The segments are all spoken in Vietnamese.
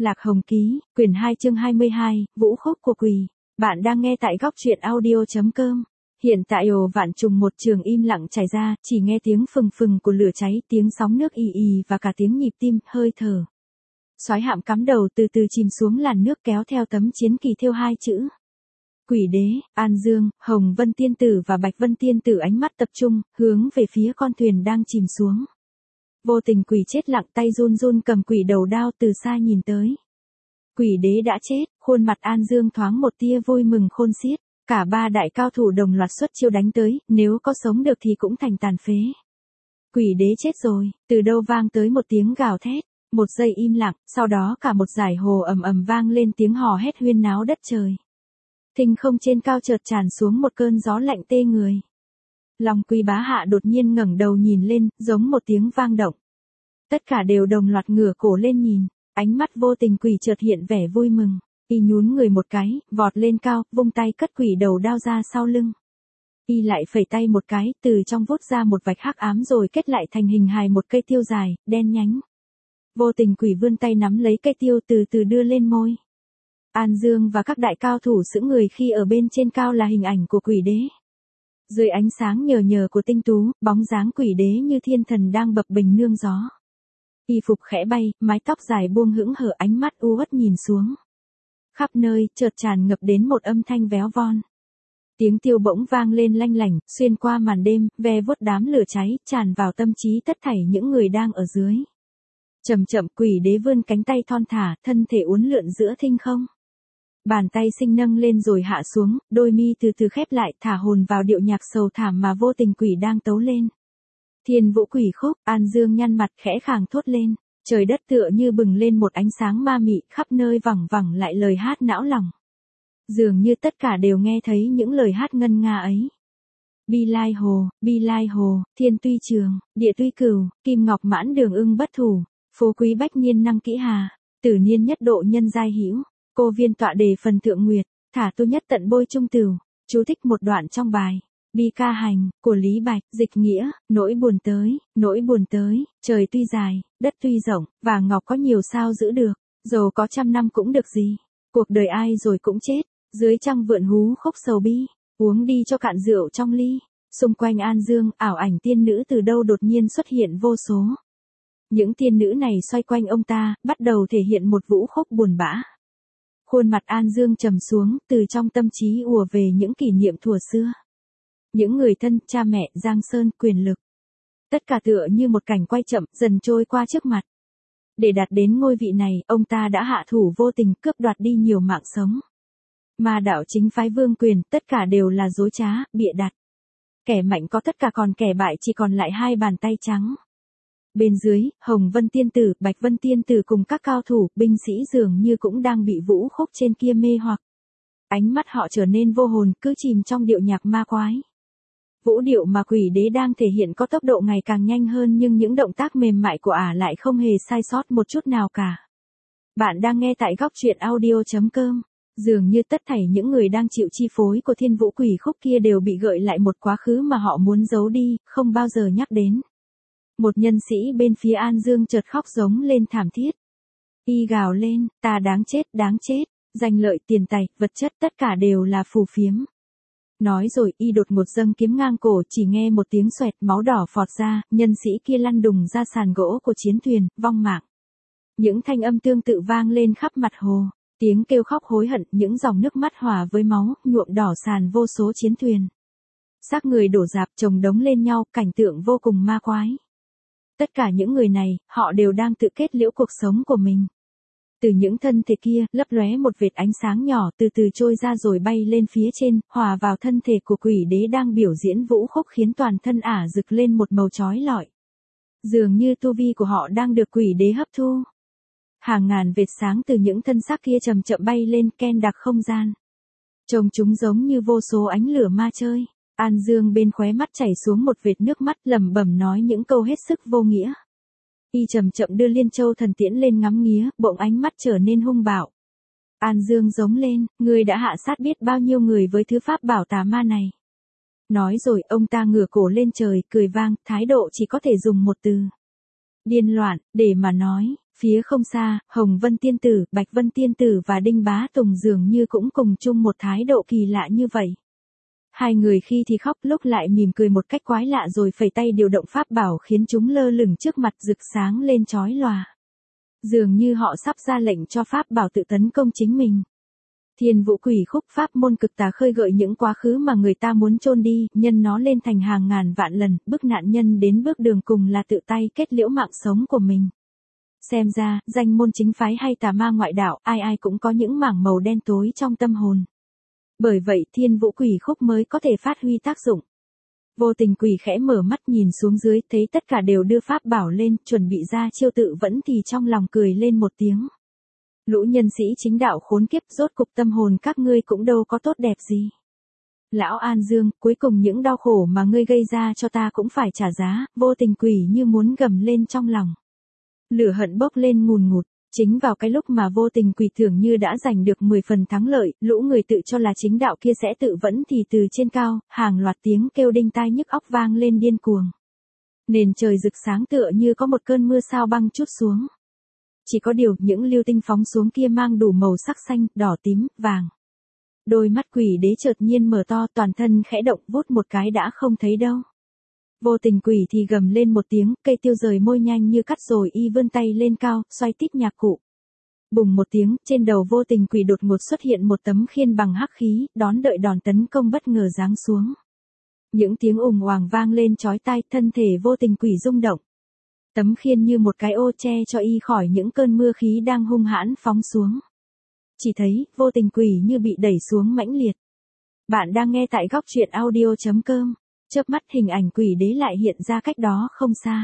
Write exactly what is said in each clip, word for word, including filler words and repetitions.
Lạc Hồng Ký, quyển hai chương hai mươi hai, Vũ khúc của quỷ. Bạn đang nghe tại góc truyện audio chấm com. Hiện tại ồ vạn trùng một trường im lặng trải ra, chỉ nghe tiếng phừng phừng của lửa cháy, tiếng sóng nước ì ì và cả tiếng nhịp tim, hơi thở. Soái hạm cắm đầu từ từ chìm xuống làn nước kéo theo tấm chiến kỳ thêu hai chữ. Quỷ đế, An Dương, Hồng Vân Tiên Tử và Bạch Vân Tiên Tử ánh mắt tập trung, hướng về phía con thuyền đang chìm xuống. Vô tình quỷ chết lặng, tay run run cầm quỷ đầu đao từ xa nhìn tới. Quỷ đế đã chết, khuôn mặt An Dương thoáng một tia vui mừng khôn xiết. Cả ba đại cao thủ đồng loạt xuất chiêu đánh tới, nếu có sống được thì cũng thành tàn phế. Quỷ đế chết rồi, từ đâu vang tới một tiếng gào thét. Một giây im lặng, sau đó cả một dải hồ ầm ầm vang lên tiếng hò hét huyên náo đất trời. Thinh không trên cao chợt tràn xuống một cơn gió lạnh tê người. Long Quý bá hạ đột nhiên ngẩng đầu nhìn lên, giống một tiếng vang động. Tất cả đều đồng loạt ngửa cổ lên nhìn, ánh mắt vô tình quỷ chợt hiện vẻ vui mừng. Y nhún người một cái, vọt lên cao, vung tay cất quỷ đầu đao ra sau lưng. Y lại phẩy tay một cái, từ trong vút ra một vạch hắc ám rồi kết lại thành hình hài một cây tiêu dài, đen nhánh. Vô tình quỷ vươn tay nắm lấy cây tiêu từ từ đưa lên môi. An Dương và các đại cao thủ sững người khi ở bên trên cao là hình ảnh của quỷ đế. Dưới ánh sáng nhờ nhờ của tinh tú, bóng dáng quỷ đế như thiên thần đang bập bềnh nương gió. Y phục khẽ bay, mái tóc dài buông hững hở, ánh mắt u uất nhìn xuống. Khắp nơi, chợt tràn ngập đến một âm thanh véo von. Tiếng tiêu bỗng vang lên lanh lảnh, xuyên qua màn đêm, ve vuốt đám lửa cháy, tràn vào tâm trí tất thảy những người đang ở dưới. Chậm chậm quỷ đế vươn cánh tay thon thả, thân thể uốn lượn giữa thinh không. Bàn tay sinh nâng lên rồi hạ xuống, đôi mi từ từ khép lại, thả hồn vào điệu nhạc sầu thảm mà vô tình quỷ đang tấu lên. Thiên vũ quỷ khúc, An Dương nhăn mặt khẽ khàng thốt lên, trời đất tựa như bừng lên một ánh sáng ma mị, khắp nơi vẳng vẳng lại lời hát não lòng. Dường như tất cả đều nghe thấy những lời hát ngân nga ấy. Bi lai hồ, bi lai hồ, thiên tuy trường, địa tuy cửu, kim ngọc mãn đường ưng bất thủ, phú quý bách niên năng kỹ hà, tử niên nhất độ nhân giai hữu. Cô viên tọa đề phần thượng nguyệt, thả tu nhất tận bôi trung tửu. Chú thích một đoạn trong bài. Bi ca hành, của Lý Bạch, dịch nghĩa, nỗi buồn tới, nỗi buồn tới, trời tuy dài, đất tuy rộng, và ngọc có nhiều sao giữ được, dầu có trăm năm cũng được gì. Cuộc đời ai rồi cũng chết, dưới trăng vượn hú khúc sầu bi, uống đi cho cạn rượu trong ly. Xung quanh An Dương, ảo ảnh tiên nữ từ đâu đột nhiên xuất hiện vô số. Những tiên nữ này xoay quanh ông ta, bắt đầu thể hiện một vũ khúc buồn bã. Khuôn mặt An Dương trầm xuống, từ trong tâm trí ùa về những kỷ niệm thuở xưa. Những người thân, cha mẹ, giang sơn, quyền lực. Tất cả tựa như một cảnh quay chậm, dần trôi qua trước mặt. Để đạt đến ngôi vị này, ông ta đã hạ thủ vô tình, cướp đoạt đi nhiều mạng sống. Mà đạo chính phái vương quyền, tất cả đều là dối trá, bịa đặt. Kẻ mạnh có tất cả, còn kẻ bại chỉ còn lại hai bàn tay trắng. Bên dưới, Hồng Vân Tiên Tử, Bạch Vân Tiên Tử cùng các cao thủ, binh sĩ dường như cũng đang bị vũ khúc trên kia mê hoặc. Ánh mắt họ trở nên vô hồn, cứ chìm trong điệu nhạc ma quái. Vũ điệu mà quỷ đế đang thể hiện có tốc độ ngày càng nhanh hơn, nhưng những động tác mềm mại của ả lại không hề sai sót một chút nào cả. Bạn đang nghe tại góc truyện audio chấm com. Dường như tất thảy những người đang chịu chi phối của thiên vũ quỷ khúc kia đều bị gợi lại một quá khứ mà họ muốn giấu đi, không bao giờ nhắc đến. Một nhân sĩ bên phía An Dương chợt khóc giống lên thảm thiết. Y gào lên, ta đáng chết, đáng chết, danh lợi, tiền tài, vật chất tất cả đều là phù phiếm. Nói rồi y đột ngột dâng kiếm ngang cổ, chỉ nghe một tiếng xoẹt, máu đỏ phọt ra, nhân sĩ kia lăn đùng ra sàn gỗ của chiến thuyền, vong mạng. Những thanh âm tương tự vang lên khắp mặt hồ, tiếng kêu khóc hối hận, những dòng nước mắt hòa với máu, nhuộm đỏ sàn vô số chiến thuyền. Xác người đổ rạp chồng đống lên nhau, cảnh tượng vô cùng ma quái. Tất cả những người này, họ đều đang tự kết liễu cuộc sống của mình. Từ những thân thể kia, lấp lóe một vệt ánh sáng nhỏ từ từ trôi ra rồi bay lên phía trên, hòa vào thân thể của quỷ đế đang biểu diễn vũ khúc khiến toàn thân ả rực lên một màu chói lọi. Dường như tu vi của họ đang được quỷ đế hấp thu. Hàng ngàn vệt sáng từ những thân xác kia chậm chậm bay lên, ken đặc không gian. Trông chúng giống như vô số ánh lửa ma chơi. An Dương bên khóe mắt chảy xuống một vệt nước mắt, lẩm bẩm nói những câu hết sức vô nghĩa. Y chậm chậm đưa Liên Châu thần tiễn lên ngắm nghía, bỗng ánh mắt trở nên hung bạo. An Dương giống lên, ngươi đã hạ sát biết bao nhiêu người với thứ pháp bảo tà ma này. Nói rồi, ông ta ngửa cổ lên trời, cười vang, thái độ chỉ có thể dùng một từ. Điên loạn, để mà nói, Phía không xa, Hồng Vân Tiên Tử, Bạch Vân Tiên Tử và Đinh Bá Tùng dường như cũng cùng chung một thái độ kỳ lạ như vậy. Hai người khi thì khóc lúc lại mỉm cười một cách quái lạ rồi phẩy tay điều động pháp bảo khiến chúng lơ lửng trước mặt rực sáng lên chói lòa. Dường như họ sắp ra lệnh cho pháp bảo tự tấn công chính mình. Thiên Vũ Quỷ Khúc pháp môn cực tà khơi gợi những quá khứ mà người ta muốn chôn đi, nhân nó lên thành hàng ngàn vạn lần, bức nạn nhân đến bước đường cùng là tự tay kết liễu mạng sống của mình. Xem ra, danh môn chính phái hay tà ma ngoại đạo, ai ai cũng có những mảng màu đen tối trong tâm hồn. Bởi vậy Thiên Vũ Quỷ Khúc mới có thể phát huy tác dụng. Vô Tình Quỷ khẽ mở mắt nhìn xuống dưới, thấy tất cả đều đưa pháp bảo lên, chuẩn bị ra chiêu tự vẫn thì trong lòng cười lên một tiếng. Lũ nhân sĩ chính đạo khốn kiếp, rốt cục tâm hồn các ngươi cũng đâu có tốt đẹp gì. Lão An Dương, cuối cùng những đau khổ mà ngươi gây ra cho ta cũng phải trả giá. Vô Tình Quỷ như muốn gầm lên trong lòng. Lửa hận bốc lên ngùn ngụt. Chính vào cái lúc mà Vô Tình Quỷ tưởng như đã giành được mười phần thắng lợi, lũ người tự cho là chính đạo kia sẽ tự vẫn thì từ trên cao, hàng loạt tiếng kêu đinh tai nhức óc vang lên điên cuồng. Nền trời rực sáng tựa như có một cơn mưa sao băng trút xuống. Chỉ có điều những lưu tinh phóng xuống kia mang đủ màu sắc xanh, đỏ tím, vàng. Đôi mắt Quỷ Đế chợt nhiên mở to, toàn thân khẽ động, vút một cái đã không thấy đâu. Vô Tình Quỷ thì gầm lên một tiếng, cây tiêu rời môi nhanh như cắt rồi y vươn tay lên cao, xoay tít nhạc cụ. Bùng một tiếng, trên đầu Vô Tình Quỷ đột ngột xuất hiện một tấm khiên bằng hắc khí, đón đợi đòn tấn công bất ngờ giáng xuống. Những tiếng ùng oàng vang lên chói tai, thân thể Vô Tình Quỷ rung động. Tấm khiên như một cái ô che cho y khỏi những cơn mưa khí đang hung hãn phóng xuống. Chỉ thấy, Vô Tình Quỷ như bị đẩy xuống mãnh liệt. Bạn đang nghe tại góc truyện audio chấm com. Chớp mắt hình ảnh Quỷ Đế lại hiện ra cách đó không xa.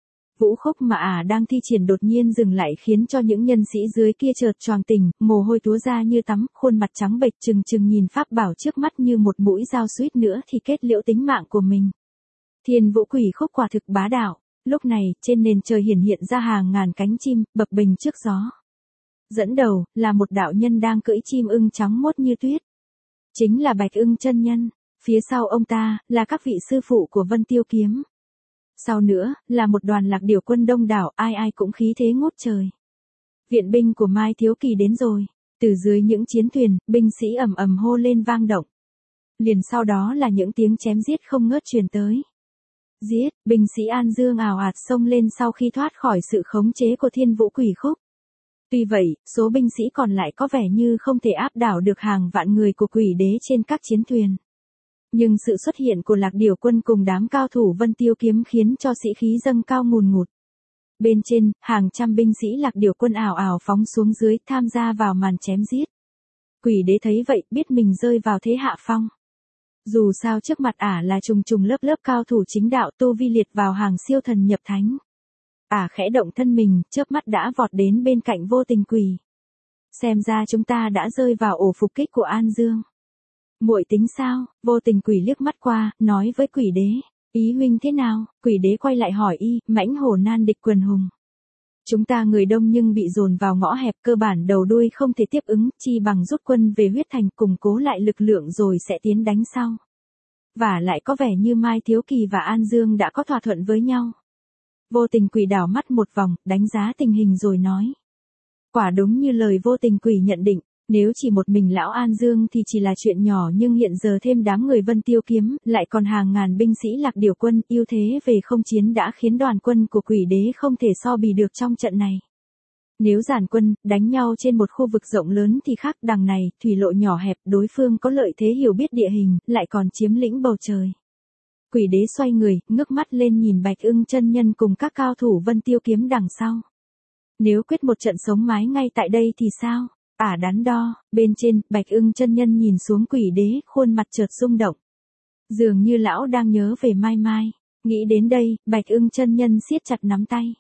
Vũ khúc mà ả à đang thi triển đột nhiên dừng lại khiến cho những nhân sĩ dưới kia chợt choàng tỉnh, mồ hôi túa ra như tắm, khuôn mặt trắng bệch trừng trừng nhìn pháp bảo trước mắt như một mũi dao suýt nữa thì kết liễu tính mạng của mình. Thiên Vũ Quỷ Khúc quả thực bá đạo. Lúc này, trên nền trời hiển hiện ra hàng ngàn cánh chim, bập bềnh trước gió. Dẫn đầu, là một đạo nhân đang cưỡi chim ưng trắng muốt như tuyết. Chính là Bạch Ưng chân nhân. Phía sau ông ta, là các vị sư phụ của Vân Tiêu Kiếm. Sau nữa, là một đoàn lạc điểu quân đông đảo, ai ai cũng khí thế ngút trời. Viện binh của Mai Thiếu Kỳ đến rồi. Từ dưới những chiến thuyền, binh sĩ ầm ầm hô lên vang động. Liền sau đó là những tiếng chém giết không ngớt truyền tới. Giết, binh sĩ An Dương ào ạt xông lên sau khi thoát khỏi sự khống chế của Thiên Vũ Quỷ Khúc. Tuy vậy, số binh sĩ còn lại có vẻ như không thể áp đảo được hàng vạn người của Quỷ Đế trên các chiến thuyền. Nhưng sự xuất hiện của lạc điểu quân cùng đám cao thủ Vân Tiêu Kiếm khiến cho sĩ khí dâng cao ngùn ngụt. Bên trên, hàng trăm binh sĩ lạc điểu quân ảo ảo phóng xuống dưới tham gia vào màn chém giết. Quỷ Đế thấy vậy biết mình rơi vào thế hạ phong. Dù sao trước mặt ả là trùng trùng lớp lớp cao thủ chính đạo tu vi liệt vào hàng siêu thần nhập thánh. Ả khẽ động thân mình, chớp mắt đã vọt đến bên cạnh Vô Tình Quỷ. Xem ra chúng ta đã rơi vào ổ phục kích của An Dương. Muội tính sao? Vô Tình Quỷ liếc mắt qua, nói với Quỷ Đế. Ý huynh thế nào? Quỷ Đế quay lại hỏi y, mãnh hổ nan địch quần hùng. Chúng ta người đông nhưng bị dồn vào ngõ hẹp, cơ bản đầu đuôi không thể tiếp ứng, chi bằng rút quân về huyết thành củng cố lại lực lượng rồi sẽ tiến đánh sau. Và lại có vẻ như Mai Thiếu Kỳ và An Dương đã có thỏa thuận với nhau. Vô Tình Quỷ đảo mắt một vòng, đánh giá tình hình rồi nói. Quả đúng như lời Vô Tình Quỷ nhận định. Nếu chỉ một mình lão An Dương thì chỉ là chuyện nhỏ, nhưng hiện giờ thêm đám người Vân Tiêu Kiếm, lại còn hàng ngàn binh sĩ lạc điểu quân, ưu thế về không chiến đã khiến đoàn quân của Quỷ Đế không thể so bì được trong trận này. Nếu giản quân, đánh nhau trên một khu vực rộng lớn thì khác, đằng này, thủy lộ nhỏ hẹp, đối phương có lợi thế hiểu biết địa hình, lại còn chiếm lĩnh bầu trời. Quỷ Đế xoay người, ngước mắt lên nhìn Bạch Ưng chân nhân cùng các cao thủ Vân Tiêu Kiếm đằng sau. Nếu quyết một trận sống mái ngay tại đây thì sao? Ả đắn đo, bên trên, Bạch Ưng chân nhân nhìn xuống Quỷ Đế, khuôn mặt chợt rung động. Dường như lão đang nhớ về Mai Mai. Nghĩ đến đây, Bạch Ưng chân nhân siết chặt nắm tay.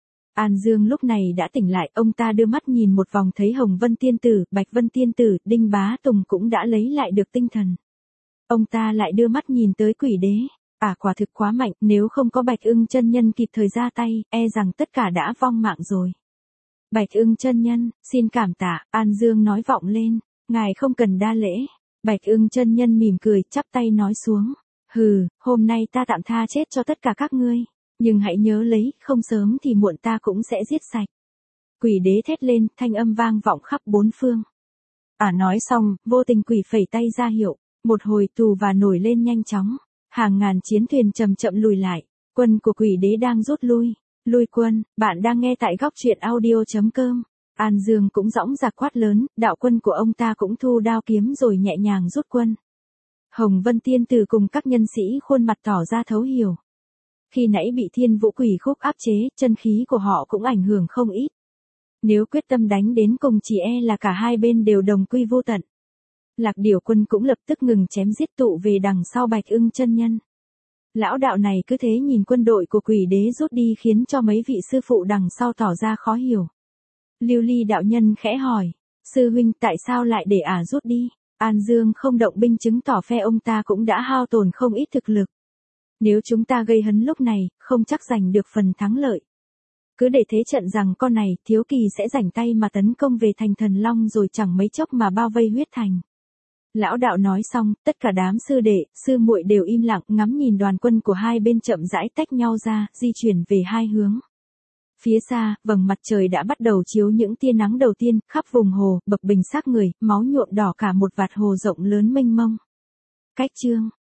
An Dương lúc này đã tỉnh lại, ông ta đưa mắt nhìn một vòng thấy Hồng Vân Tiên Tử, Bạch Vân Tiên Tử, Đinh Bá Tùng cũng đã lấy lại được tinh thần. Ông ta lại đưa mắt nhìn tới Quỷ Đế. Ả quả thực quá mạnh, nếu không có Bạch Ưng chân nhân kịp thời ra tay, e rằng tất cả đã vong mạng rồi. Bạch Ưng chân nhân, xin cảm tạ, An Dương nói vọng lên, ngài không cần đa lễ. Bạch Ưng chân nhân mỉm cười, chắp tay nói xuống. Hừ, hôm nay ta tạm tha chết cho tất cả các ngươi. Nhưng hãy nhớ lấy, không sớm thì muộn ta cũng sẽ giết sạch. Quỷ đế thét lên, thanh âm vang vọng khắp bốn phương. Ả nói xong, vô tình quỷ phẩy tay ra hiệu, một hồi tù và nổi lên nhanh chóng. Hàng ngàn chiến thuyền chậm chậm lùi lại, quân của quỷ đế đang rút lui. Lui quân, bạn đang nghe tại góc truyện audio.com. An Dương cũng dõng dạc quát lớn, đạo quân của ông ta cũng thu đao kiếm rồi nhẹ nhàng rút quân. Hồng Vân Tiên Tử cùng các nhân sĩ khuôn mặt tỏ ra thấu hiểu. Khi nãy bị Thiên Vũ Quỷ Khúc áp chế, chân khí của họ cũng ảnh hưởng không ít. Nếu quyết tâm đánh đến cùng chỉ e là cả hai bên đều đồng quy vô tận. Lạc Điểu Quân cũng lập tức ngừng chém giết tụ về đằng sau Bạch Ưng chân nhân. Lão đạo này cứ thế nhìn quân đội của quỷ đế rút đi khiến cho mấy vị sư phụ đằng sau tỏ ra khó hiểu. Lưu Ly đạo nhân khẽ hỏi, sư huynh tại sao lại để ả rút đi? An Dương không động binh chứng tỏ phe ông ta cũng đã hao tổn không ít thực lực. Nếu chúng ta gây hấn lúc này, không chắc giành được phần thắng lợi. Cứ để thế trận rằng con này, Thiếu Kỳ sẽ rảnh tay mà tấn công về thành Thần Long rồi chẳng mấy chốc mà bao vây huyết thành. Lão đạo nói xong, tất cả đám sư đệ, sư muội đều im lặng ngắm nhìn đoàn quân của hai bên chậm rãi tách nhau ra, di chuyển về hai hướng. Phía xa, vầng mặt trời đã bắt đầu chiếu những tia nắng đầu tiên, khắp vùng hồ, bập bình xác người, máu nhuộm đỏ cả một vạt hồ rộng lớn mênh mông. Cách chương